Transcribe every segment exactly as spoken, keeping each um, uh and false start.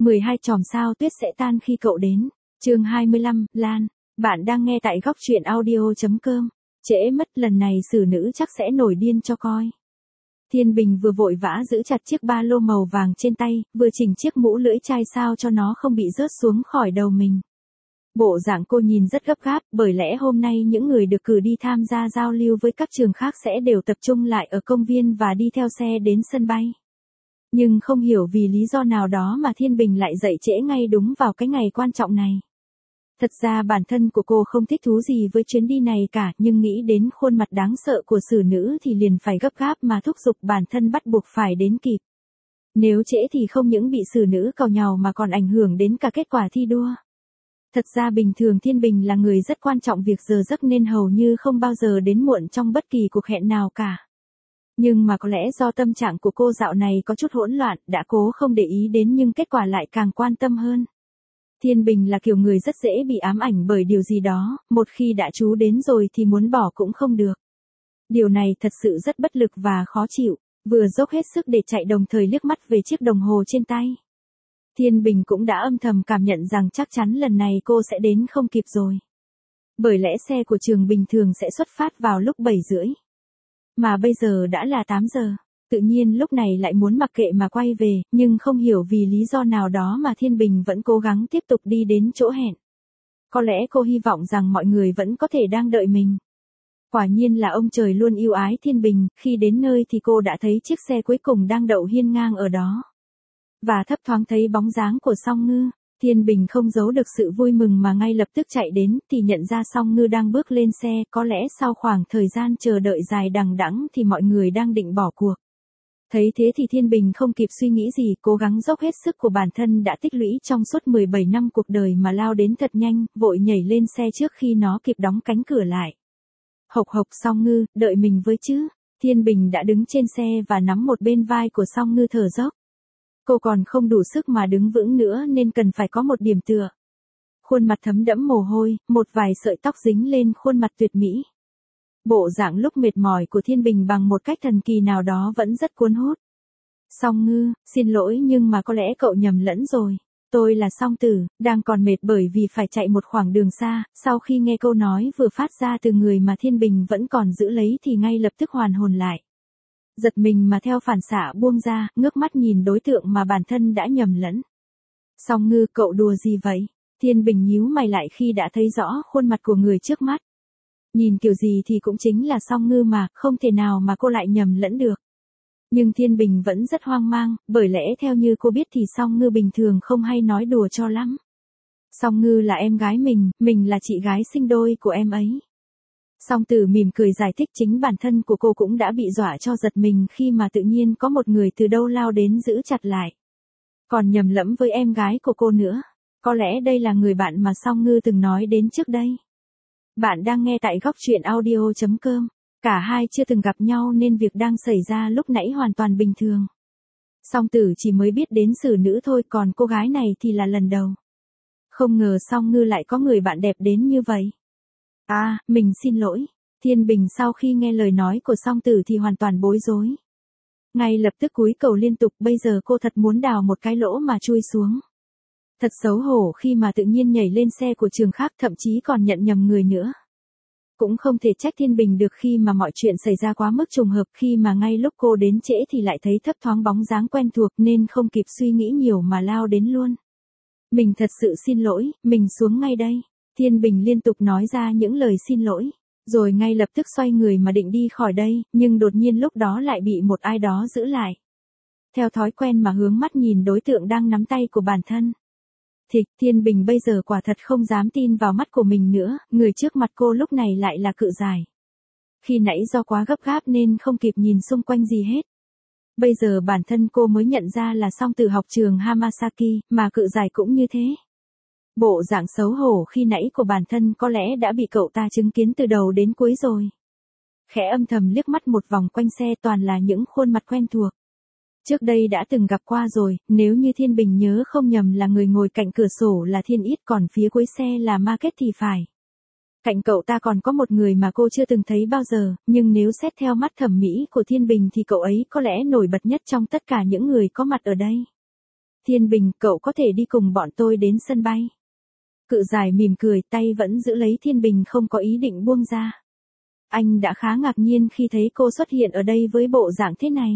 mười hai chòm sao tuyết sẽ tan khi cậu đến. Chương hai mươi lăm, Lan. Bạn đang nghe tại góc truyện audio chấm com. Trễ mất lần này xử nữ chắc sẽ nổi điên cho coi. Thiên Bình vừa vội vã giữ chặt chiếc ba lô màu vàng trên tay, vừa chỉnh chiếc mũ lưỡi chai sao cho nó không bị rớt xuống khỏi đầu mình. Bộ dạng cô nhìn rất gấp gáp, bởi lẽ hôm nay những người được cử đi tham gia giao lưu với các trường khác sẽ đều tập trung lại ở công viên và đi theo xe đến sân bay. Nhưng không hiểu vì lý do nào đó mà Thiên Bình lại dậy trễ ngay đúng vào cái ngày quan trọng này. Thật ra bản thân của cô không thích thú gì với chuyến đi này cả, nhưng nghĩ đến khuôn mặt đáng sợ của xử nữ thì liền phải gấp gáp mà thúc giục bản thân bắt buộc phải đến kịp. Nếu trễ thì không những bị xử nữ càu nhàu mà còn ảnh hưởng đến cả kết quả thi đua. Thật ra bình thường Thiên Bình là người rất quan trọng việc giờ giấc nên hầu như không bao giờ đến muộn trong bất kỳ cuộc hẹn nào cả. Nhưng mà có lẽ do tâm trạng của cô dạo này có chút hỗn loạn, đã cố không để ý đến nhưng kết quả lại càng quan tâm hơn. Thiên Bình là kiểu người rất dễ bị ám ảnh bởi điều gì đó, một khi đã chú đến rồi thì muốn bỏ cũng không được. Điều này thật sự rất bất lực và khó chịu, vừa dốc hết sức để chạy đồng thời liếc mắt về chiếc đồng hồ trên tay. Thiên Bình cũng đã âm thầm cảm nhận rằng chắc chắn lần này cô sẽ đến không kịp rồi. Bởi lẽ xe của trường bình thường sẽ xuất phát vào lúc bảy rưỡi. Mà bây giờ đã là tám giờ, tự nhiên lúc này lại muốn mặc kệ mà quay về, nhưng không hiểu vì lý do nào đó mà Thiên Bình vẫn cố gắng tiếp tục đi đến chỗ hẹn. Có lẽ cô hy vọng rằng mọi người vẫn có thể đang đợi mình. Quả nhiên là ông trời luôn yêu ái Thiên Bình, khi đến nơi thì cô đã thấy chiếc xe cuối cùng đang đậu hiên ngang ở đó. Và thấp thoáng thấy bóng dáng của Song Ngư. Thiên Bình không giấu được sự vui mừng mà ngay lập tức chạy đến thì nhận ra Song Ngư đang bước lên xe, có lẽ sau khoảng thời gian chờ đợi dài đằng đẵng thì mọi người đang định bỏ cuộc. Thấy thế thì Thiên Bình không kịp suy nghĩ gì, cố gắng dốc hết sức của bản thân đã tích lũy trong suốt mười bảy năm cuộc đời mà lao đến thật nhanh, vội nhảy lên xe trước khi nó kịp đóng cánh cửa lại. Hộc hộc Song Ngư, đợi mình với chứ. Thiên Bình đã đứng trên xe và nắm một bên vai của Song Ngư thở dốc. Cô còn không đủ sức mà đứng vững nữa nên cần phải có một điểm tựa. Khuôn mặt thấm đẫm mồ hôi, một vài sợi tóc dính lên khuôn mặt tuyệt mỹ. Bộ dạng lúc mệt mỏi của Thiên Bình bằng một cách thần kỳ nào đó vẫn rất cuốn hút. Song Ngư, xin lỗi nhưng mà có lẽ cậu nhầm lẫn rồi. Tôi là Song Tử, đang còn mệt bởi vì phải chạy một khoảng đường xa. Sau khi nghe câu nói vừa phát ra từ người mà Thiên Bình vẫn còn giữ lấy thì ngay lập tức hoàn hồn lại. Giật mình mà theo phản xạ buông ra, ngước mắt nhìn đối tượng mà bản thân đã nhầm lẫn. Song Ngư, cậu đùa gì vậy? Thiên Bình nhíu mày lại khi đã thấy rõ khuôn mặt của người trước mắt. Nhìn kiểu gì thì cũng chính là Song Ngư mà, không thể nào mà cô lại nhầm lẫn được. Nhưng Thiên Bình vẫn rất hoang mang, bởi lẽ theo như cô biết thì Song Ngư bình thường không hay nói đùa cho lắm. Song Ngư là em gái mình, mình là chị gái sinh đôi của em ấy. Song Tử mỉm cười giải thích chính bản thân của cô cũng đã bị dọa cho giật mình khi mà tự nhiên có một người từ đâu lao đến giữ chặt lại. Còn nhầm lẫn với em gái của cô nữa. Có lẽ đây là người bạn mà Song Ngư từng nói đến trước đây. Bạn đang nghe tại góc truyện audio chấm com. Cả hai chưa từng gặp nhau nên việc đang xảy ra lúc nãy hoàn toàn bình thường. Song Tử chỉ mới biết đến xử nữ thôi, còn cô gái này thì là lần đầu. Không ngờ Song Ngư lại có người bạn đẹp đến như vậy. À, mình xin lỗi. Thiên Bình sau khi nghe lời nói của Song Tử thì hoàn toàn bối rối. Ngay lập tức cúi cầu liên tục, bây giờ cô thật muốn đào một cái lỗ mà chui xuống. Thật xấu hổ khi mà tự nhiên nhảy lên xe của trường khác, thậm chí còn nhận nhầm người nữa. Cũng không thể trách Thiên Bình được khi mà mọi chuyện xảy ra quá mức trùng hợp, khi mà ngay lúc cô đến trễ thì lại thấy thấp thoáng bóng dáng quen thuộc nên không kịp suy nghĩ nhiều mà lao đến luôn. Mình thật sự xin lỗi, mình xuống ngay đây. Thiên Bình liên tục nói ra những lời xin lỗi, rồi ngay lập tức xoay người mà định đi khỏi đây, nhưng đột nhiên lúc đó lại bị một ai đó giữ lại. Theo thói quen mà hướng mắt nhìn đối tượng đang nắm tay của bản thân. Thịch, Thiên Bình bây giờ quả thật không dám tin vào mắt của mình nữa, người trước mặt cô lúc này lại là Cự Giải. Khi nãy do quá gấp gáp nên không kịp nhìn xung quanh gì hết. Bây giờ bản thân cô mới nhận ra là Song Tử học trường Hamasaki, mà Cự Giải cũng như thế. Bộ dạng xấu hổ khi nãy của bản thân có lẽ đã bị cậu ta chứng kiến từ đầu đến cuối rồi. Khẽ âm thầm liếc mắt một vòng quanh xe, toàn là những khuôn mặt quen thuộc. Trước đây đã từng gặp qua rồi, nếu như Thiên Bình nhớ không nhầm là người ngồi cạnh cửa sổ là Thiên Ít, còn phía cuối xe là Market thì phải. Cạnh cậu ta còn có một người mà cô chưa từng thấy bao giờ, nhưng nếu xét theo mắt thẩm mỹ của Thiên Bình thì cậu ấy có lẽ nổi bật nhất trong tất cả những người có mặt ở đây. Thiên Bình, cậu có thể đi cùng bọn tôi đến sân bay. Cự giải mỉm cười, tay vẫn giữ lấy Thiên Bình không có ý định buông ra. Anh đã khá ngạc nhiên khi thấy cô xuất hiện ở đây với bộ dạng thế này.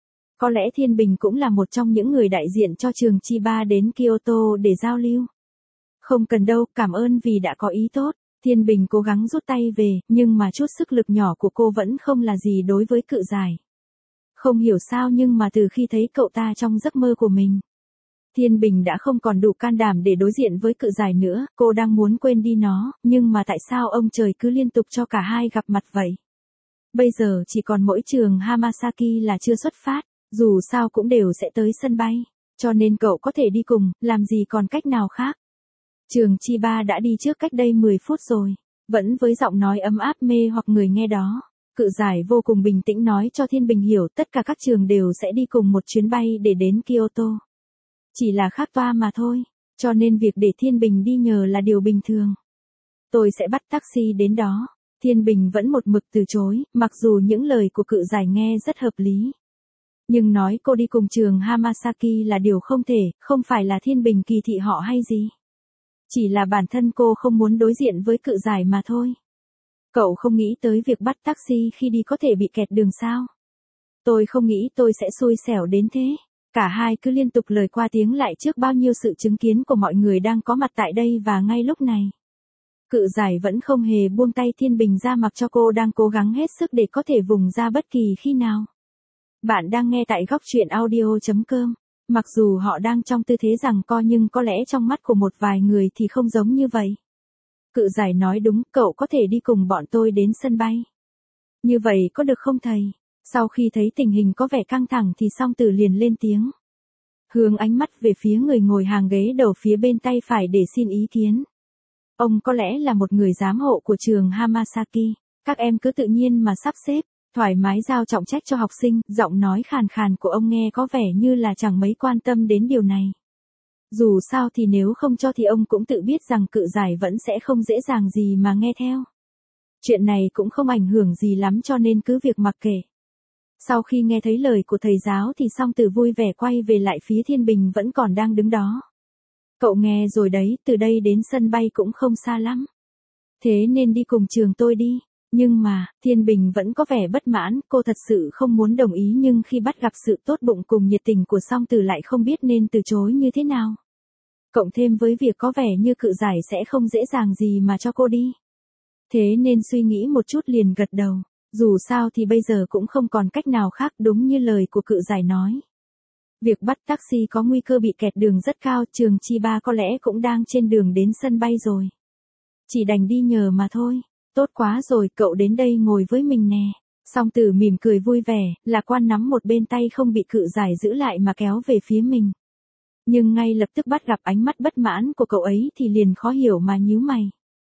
Có lẽ Thiên Bình cũng là một trong những người đại diện cho trường Chiba đến Kyoto để giao lưu. Không cần đâu, cảm ơn vì đã có ý tốt. Thiên Bình cố gắng rút tay về, nhưng mà chút sức lực nhỏ của cô vẫn không là gì đối với cự giải. Không hiểu sao nhưng mà từ khi thấy cậu ta trong giấc mơ của mình, Thiên Bình đã không còn đủ can đảm để đối diện với cự giải nữa, cô đang muốn quên đi nó, nhưng mà tại sao ông trời cứ liên tục cho cả hai gặp mặt vậy? Bây giờ chỉ còn mỗi trường Hamasaki là chưa xuất phát, dù sao cũng đều sẽ tới sân bay, cho nên cậu có thể đi cùng, làm gì còn cách nào khác. Trường Chiba đã đi trước cách đây mười phút rồi, vẫn với giọng nói ấm áp mê hoặc người nghe đó. Cự giải vô cùng bình tĩnh nói cho Thiên Bình hiểu tất cả các trường đều sẽ đi cùng một chuyến bay để đến Kyoto. Chỉ là khác toa mà thôi, cho nên việc để Thiên Bình đi nhờ là điều bình thường. Tôi sẽ bắt taxi đến đó. Thiên Bình vẫn một mực từ chối, mặc dù những lời của cự giải nghe rất hợp lý. Nhưng nói cô đi cùng trường Hamasaki là điều không thể, không phải là Thiên Bình kỳ thị họ hay gì. Chỉ là bản thân cô không muốn đối diện với cự giải mà thôi. Cậu không nghĩ tới việc bắt taxi khi đi có thể bị kẹt đường sao? Tôi không nghĩ tôi sẽ xui xẻo đến thế. Cả hai cứ liên tục lời qua tiếng lại trước bao nhiêu sự chứng kiến của mọi người đang có mặt tại đây và ngay lúc này. Cự giải vẫn không hề buông tay Thiên Bình ra mặc cho cô đang cố gắng hết sức để có thể vùng ra bất kỳ khi nào. Bạn đang nghe tại góc truyện audio chấm com. Mặc dù họ đang trong tư thế giằng co nhưng có lẽ trong mắt của một vài người thì không giống như vậy. Cự giải nói đúng, cậu có thể đi cùng bọn tôi đến sân bay. Như vậy có được không thầy? Sau khi thấy tình hình có vẻ căng thẳng thì Song Tử liền lên tiếng. Hướng ánh mắt về phía người ngồi hàng ghế đầu phía bên tay phải để xin ý kiến. Ông có lẽ là một người giám hộ của trường Hamasaki. Các em cứ tự nhiên mà sắp xếp, thoải mái giao trọng trách cho học sinh. Giọng nói khàn khàn của ông nghe có vẻ như là chẳng mấy quan tâm đến điều này. Dù sao thì nếu không cho thì ông cũng tự biết rằng cự giải vẫn sẽ không dễ dàng gì mà nghe theo. Chuyện này cũng không ảnh hưởng gì lắm cho nên cứ việc mặc kệ. Sau khi nghe thấy lời của thầy giáo thì Song Tử vui vẻ quay về lại phía Thiên Bình vẫn còn đang đứng đó. Cậu nghe rồi đấy, từ đây đến sân bay cũng không xa lắm. Thế nên đi cùng trường tôi đi. Nhưng mà, Thiên Bình vẫn có vẻ bất mãn, cô thật sự không muốn đồng ý nhưng khi bắt gặp sự tốt bụng cùng nhiệt tình của Song Tử lại không biết nên từ chối như thế nào. Cộng thêm với việc có vẻ như cự giải sẽ không dễ dàng gì mà cho cô đi. Thế nên suy nghĩ một chút liền gật đầu. Dù sao thì bây giờ cũng không còn cách nào khác đúng như lời của cự giải nói. Việc bắt taxi có nguy cơ bị kẹt đường rất cao, trường Chiba có lẽ cũng đang trên đường đến sân bay rồi. Chỉ đành đi nhờ mà thôi. Tốt quá rồi, cậu đến đây ngồi với mình nè. Song Tử mỉm cười vui vẻ, Lạc Quan nắm một bên tay không bị cự giải giữ lại mà kéo về phía mình. Nhưng ngay lập tức bắt gặp ánh mắt bất mãn của cậu ấy thì liền khó hiểu mà nhíu mày.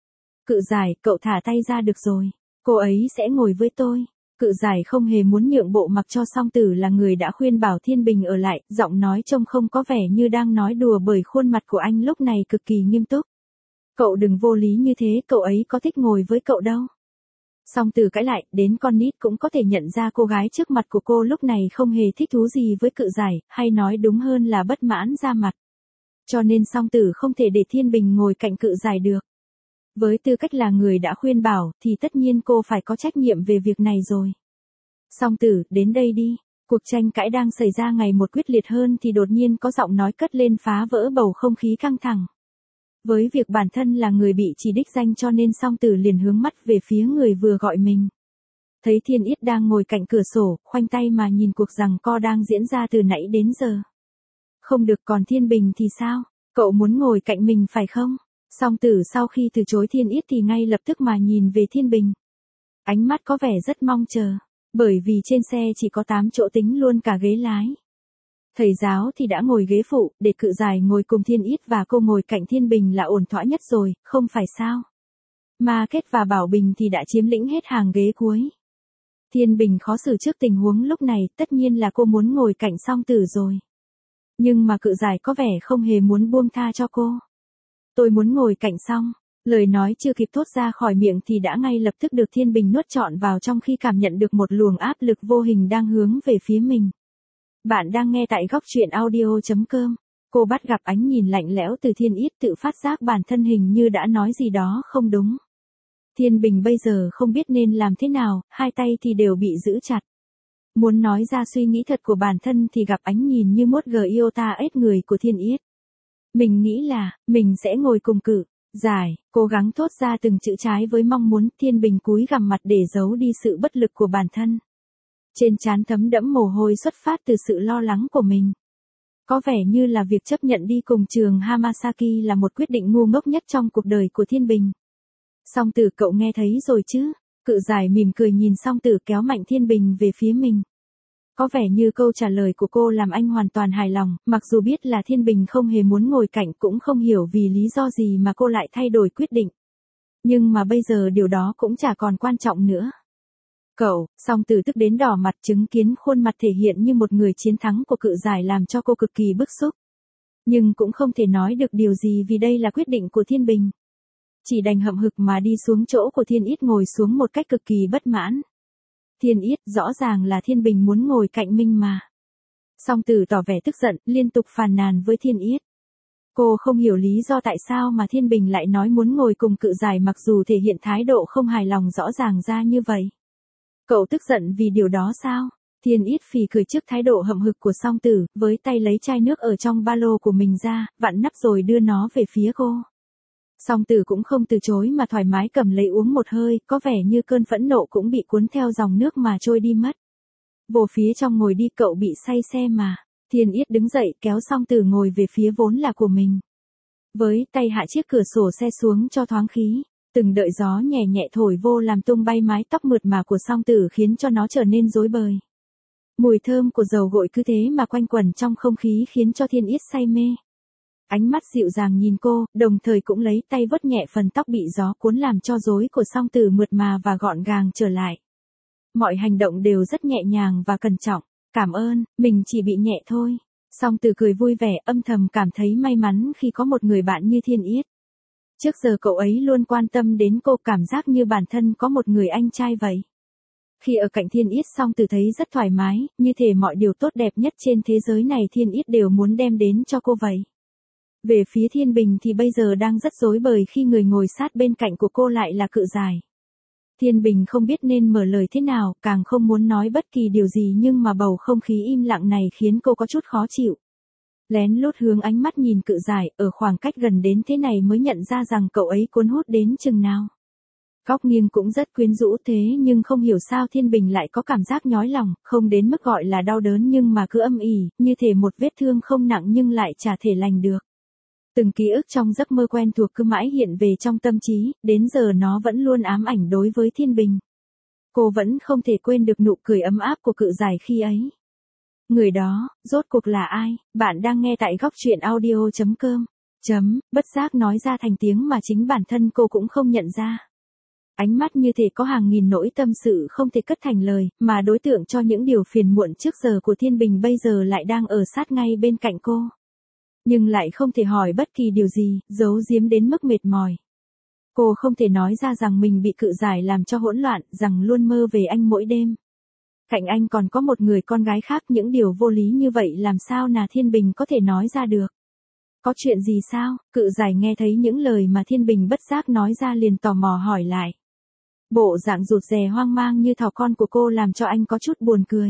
Cự giải, cậu thả tay ra được rồi. Cô ấy sẽ ngồi với tôi. Cự giải không hề muốn nhượng bộ mặc cho Song Tử là người đã khuyên bảo Thiên Bình ở lại, giọng nói trông không có vẻ như đang nói đùa bởi khuôn mặt của anh lúc này cực kỳ nghiêm túc. Cậu đừng vô lý như thế, cậu ấy có thích ngồi với cậu đâu. Song Tử cãi lại, đến con nít cũng có thể nhận ra cô gái trước mặt của cô lúc này không hề thích thú gì với cự giải, hay nói đúng hơn là bất mãn ra mặt. Cho nên Song Tử không thể để Thiên Bình ngồi cạnh cự giải được. Với tư cách là người đã khuyên bảo thì tất nhiên cô phải có trách nhiệm về việc này rồi. Song Tử, đến đây đi. Cuộc tranh cãi đang xảy ra ngày một quyết liệt hơn thì đột nhiên có giọng nói cất lên phá vỡ bầu không khí căng thẳng. Với việc bản thân là người bị chỉ đích danh cho nên Song Tử liền hướng mắt về phía người vừa gọi mình. Thấy Thiên Yết đang ngồi cạnh cửa sổ, khoanh tay mà nhìn cuộc giằng co đang diễn ra từ nãy đến giờ. Không được, còn Thiên Bình thì sao? Cậu muốn ngồi cạnh mình phải không? Song Tử sau khi từ chối Thiên Yết thì ngay lập tức mà nhìn về Thiên Bình. Ánh mắt có vẻ rất mong chờ, bởi vì trên xe chỉ có tám chỗ tính luôn cả ghế lái. Thầy giáo thì đã ngồi ghế phụ, để cự giải ngồi cùng Thiên Yết và cô ngồi cạnh Thiên Bình là ổn thỏa nhất rồi, không phải sao? Ma Kết và Bảo Bình thì đã chiếm lĩnh hết hàng ghế cuối. Thiên Bình khó xử trước tình huống lúc này, tất nhiên là cô muốn ngồi cạnh Song Tử rồi. Nhưng mà cự giải có vẻ không hề muốn buông tha cho cô. Tôi muốn ngồi cạnh Song. Lời nói chưa kịp thốt ra khỏi miệng thì đã ngay lập tức được Thiên Bình nuốt trọn vào trong khi cảm nhận được một luồng áp lực vô hình đang hướng về phía mình. Bạn đang nghe tại góc truyện audio chấm com. Cô bắt gặp ánh nhìn lạnh lẽo từ Thiên Yết, tự phát giác bản thân hình như đã nói gì đó không đúng. Thiên Bình bây giờ không biết nên làm thế nào, hai tay thì đều bị giữ chặt. Muốn nói ra suy nghĩ thật của bản thân thì gặp ánh nhìn như mốt gờ iota ếch người của Thiên Yết. Mình nghĩ là, mình sẽ ngồi cùng Cự Giải, cố gắng thốt ra từng chữ trái với mong muốn. Thiên Bình cúi gằm mặt để giấu đi sự bất lực của bản thân. Trên trán thấm đẫm mồ hôi xuất phát từ sự lo lắng của mình. Có vẻ như là việc chấp nhận đi cùng trường Hamasaki là một quyết định ngu ngốc nhất trong cuộc đời của Thiên Bình. Song Tử, cậu nghe thấy rồi chứ? Cự Giải mỉm cười nhìn Song Tử kéo mạnh Thiên Bình về phía mình. Có vẻ như câu trả lời của cô làm anh hoàn toàn hài lòng, mặc dù biết là Thiên Bình không hề muốn ngồi cạnh, cũng không hiểu vì lý do gì mà cô lại thay đổi quyết định. Nhưng mà bây giờ điều đó cũng chả còn quan trọng nữa. Cậu, Song Tử tức đến đỏ mặt, chứng kiến khuôn mặt thể hiện như một người chiến thắng của Cự Giải làm cho cô cực kỳ bức xúc. Nhưng cũng không thể nói được điều gì vì đây là quyết định của Thiên Bình. Chỉ đành hậm hực mà đi xuống chỗ của Thiên Yết ngồi xuống một cách cực kỳ bất mãn. Thiên Yết, rõ ràng là Thiên Bình muốn ngồi cạnh mình mà. Song Tử tỏ vẻ tức giận, liên tục phàn nàn với Thiên Yết. Cô không hiểu lý do tại sao mà Thiên Bình lại nói muốn ngồi cùng Cự Giải mặc dù thể hiện thái độ không hài lòng rõ ràng ra như vậy. Cậu tức giận vì điều đó sao? Thiên Yết phì cười trước thái độ hậm hực của Song Tử, với tay lấy chai nước ở trong ba lô của mình ra, vặn nắp rồi đưa nó về phía cô. Song Tử cũng không từ chối mà thoải mái cầm lấy uống một hơi, có vẻ như cơn phẫn nộ cũng bị cuốn theo dòng nước mà trôi đi mất. Vô phía trong ngồi đi, cậu bị say xe mà. Thiên Yết đứng dậy kéo Song Tử ngồi về phía vốn là của mình. Với tay hạ chiếc cửa sổ xe xuống cho thoáng khí. Từng đợi gió nhẹ nhẹ thổi vô làm tung bay mái tóc mượt mà của Song Tử khiến cho nó trở nên rối bời. Mùi thơm của dầu gội cứ thế mà quanh quẩn trong không khí khiến cho Thiên Yết say mê. Ánh mắt dịu dàng nhìn cô, đồng thời cũng lấy tay vuốt nhẹ phần tóc bị gió cuốn làm cho rối của Song Tử mượt mà và gọn gàng trở lại. Mọi hành động đều rất nhẹ nhàng và cẩn trọng. Cảm ơn, mình chỉ bị nhẹ thôi. Song Tử cười vui vẻ, âm thầm cảm thấy may mắn khi có một người bạn như Thiên Yết. Trước giờ cậu ấy luôn quan tâm đến cô, cảm giác như bản thân có một người anh trai vậy. Khi ở cạnh Thiên Yết, Song Tử thấy rất thoải mái, như thể mọi điều tốt đẹp nhất trên thế giới này Thiên Yết đều muốn đem đến cho cô vậy. Về phía Thiên Bình thì bây giờ đang rất rối bời khi người ngồi sát bên cạnh của cô lại là Cự Giải. Thiên Bình không biết nên mở lời thế nào, càng không muốn nói bất kỳ điều gì nhưng mà bầu không khí im lặng này khiến cô có chút khó chịu. Lén lút hướng ánh mắt nhìn Cự Giải, ở khoảng cách gần đến thế này mới nhận ra rằng cậu ấy cuốn hút đến chừng nào. Góc nghiêng cũng rất quyến rũ thế nhưng không hiểu sao Thiên Bình lại có cảm giác nhói lòng, không đến mức gọi là đau đớn nhưng mà cứ âm ỉ, như thể một vết thương không nặng nhưng lại chả thể lành được. Từng ký ức trong giấc mơ quen thuộc cứ mãi hiện về trong tâm trí, đến giờ nó vẫn luôn ám ảnh đối với Thiên Bình. Cô vẫn không thể quên được nụ cười ấm áp của Cự Giải khi ấy. Người đó, rốt cuộc là ai? Bạn đang nghe tại góc truyện audio chấm com. Chấm, bất giác nói ra thành tiếng mà chính bản thân cô cũng không nhận ra. Ánh mắt như thể có hàng nghìn nỗi tâm sự không thể cất thành lời, mà đối tượng cho những điều phiền muộn trước giờ của Thiên Bình bây giờ lại đang ở sát ngay bên cạnh cô. Nhưng lại không thể hỏi bất kỳ điều gì, giấu giếm đến mức mệt mỏi. Cô không thể nói ra rằng mình bị Cự Giải làm cho hỗn loạn, rằng luôn mơ về anh mỗi đêm. Cạnh anh còn có một người con gái khác, những điều vô lý như vậy làm sao là Thiên Bình có thể nói ra được. Có chuyện gì sao? Cự Giải nghe thấy những lời mà Thiên Bình bất giác nói ra liền tò mò hỏi lại. Bộ dạng rụt rè hoang mang như thỏ con của cô làm cho anh có chút buồn cười.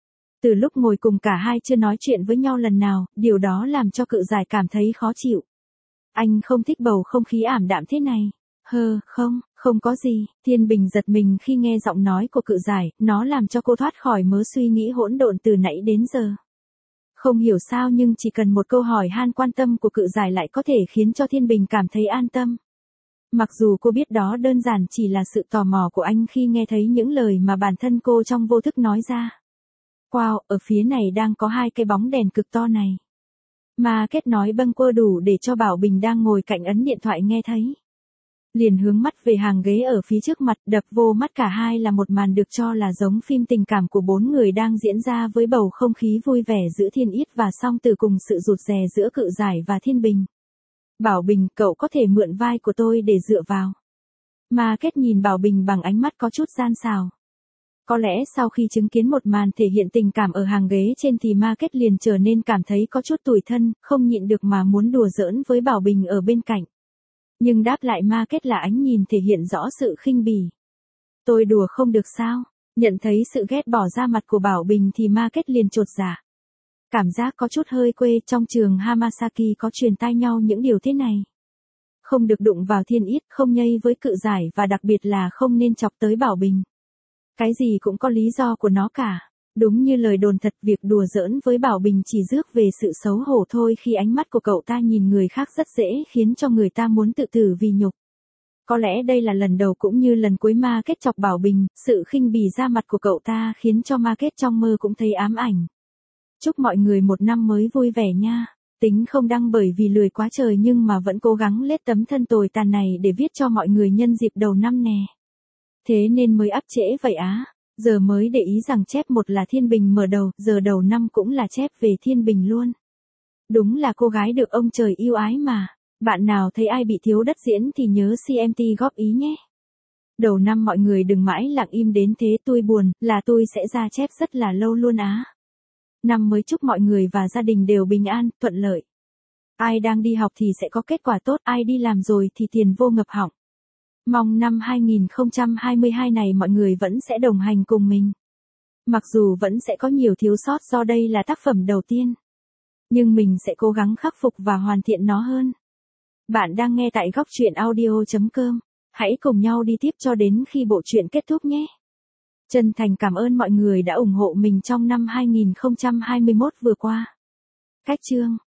Từ lúc ngồi cùng cả hai chưa nói chuyện với nhau lần nào, điều đó làm cho Cự Giải cảm thấy khó chịu. Anh không thích bầu không khí ảm đạm thế này. Hơ, không, không có gì. Thiên Bình giật mình khi nghe giọng nói của Cự Giải, nó làm cho cô thoát khỏi mớ suy nghĩ hỗn độn từ nãy đến giờ. Không hiểu sao nhưng chỉ cần một câu hỏi han quan tâm của Cự Giải lại có thể khiến cho Thiên Bình cảm thấy an tâm. Mặc dù cô biết đó đơn giản chỉ là sự tò mò của anh khi nghe thấy những lời mà bản thân cô trong vô thức nói ra. Wow, ở phía này đang có hai cái bóng đèn cực to này. Mà kết nói bâng quơ đủ để cho Bảo Bình đang ngồi cạnh ấn điện thoại nghe thấy. Liền hướng mắt về hàng ghế ở phía trước mặt, đập vô mắt cả hai là một màn được cho là giống phim tình cảm của bốn người đang diễn ra với bầu không khí vui vẻ giữa Thiên Yết và Song Tử cùng sự rụt rè giữa Cự Giải và Thiên Bình. Bảo Bình, cậu có thể mượn vai của tôi để dựa vào. Mà kết nhìn Bảo Bình bằng ánh mắt có chút gian xào. Có lẽ sau khi chứng kiến một màn thể hiện tình cảm ở hàng ghế trên thì Market liền trở nên cảm thấy có chút tủi thân, không nhịn được mà muốn đùa giỡn với Bảo Bình ở bên cạnh. Nhưng đáp lại Market là ánh nhìn thể hiện rõ sự khinh bỉ. Tôi đùa không được sao? Nhận thấy sự ghét bỏ ra mặt của Bảo Bình thì Market liền chột dạ. Cảm giác có chút hơi quê, trong trường Hamasaki có truyền tai nhau những điều thế này. Không được đụng vào thiên yết, không nhây với cự giải và đặc biệt là không nên chọc tới Bảo Bình. Cái gì cũng có lý do của nó cả. Đúng như lời đồn thật, việc đùa giỡn với Bảo Bình chỉ rước về sự xấu hổ thôi, khi ánh mắt của cậu ta nhìn người khác rất dễ khiến cho người ta muốn tự tử vì nhục. Có lẽ đây là lần đầu cũng như lần cuối Market chọc Bảo Bình, sự khinh bỉ ra mặt của cậu ta khiến cho Market trong mơ cũng thấy ám ảnh. Chúc mọi người một năm mới vui vẻ nha. Tính không đăng bởi vì lười quá trời nhưng mà vẫn cố gắng lết tấm thân tồi tàn này để viết cho mọi người nhân dịp đầu năm nè. Thế nên mới up trễ vậy á. Giờ mới để ý rằng chép một là Thiên Bình mở đầu, giờ đầu năm cũng là chép về Thiên Bình luôn. Đúng là cô gái được ông trời yêu ái mà. Bạn nào thấy ai bị thiếu đất diễn thì nhớ xê em tê góp ý nhé. Đầu năm mọi người đừng mãi lặng im đến thế, tôi buồn, là tôi sẽ ra chép rất là lâu luôn á. Năm mới chúc mọi người và gia đình đều bình an, thuận lợi. Ai đang đi học thì sẽ có kết quả tốt, ai đi làm rồi thì tiền vô ngập họng. Mong năm hai không hai hai này mọi người vẫn sẽ đồng hành cùng mình. Mặc dù vẫn sẽ có nhiều thiếu sót do đây là tác phẩm đầu tiên. Nhưng mình sẽ cố gắng khắc phục và hoàn thiện nó hơn. Bạn đang nghe tại góc truyện audio chấm com. Hãy cùng nhau đi tiếp cho đến khi bộ truyện kết thúc nhé. Chân thành cảm ơn mọi người đã ủng hộ mình trong năm hai không hai mốt vừa qua. Cách chương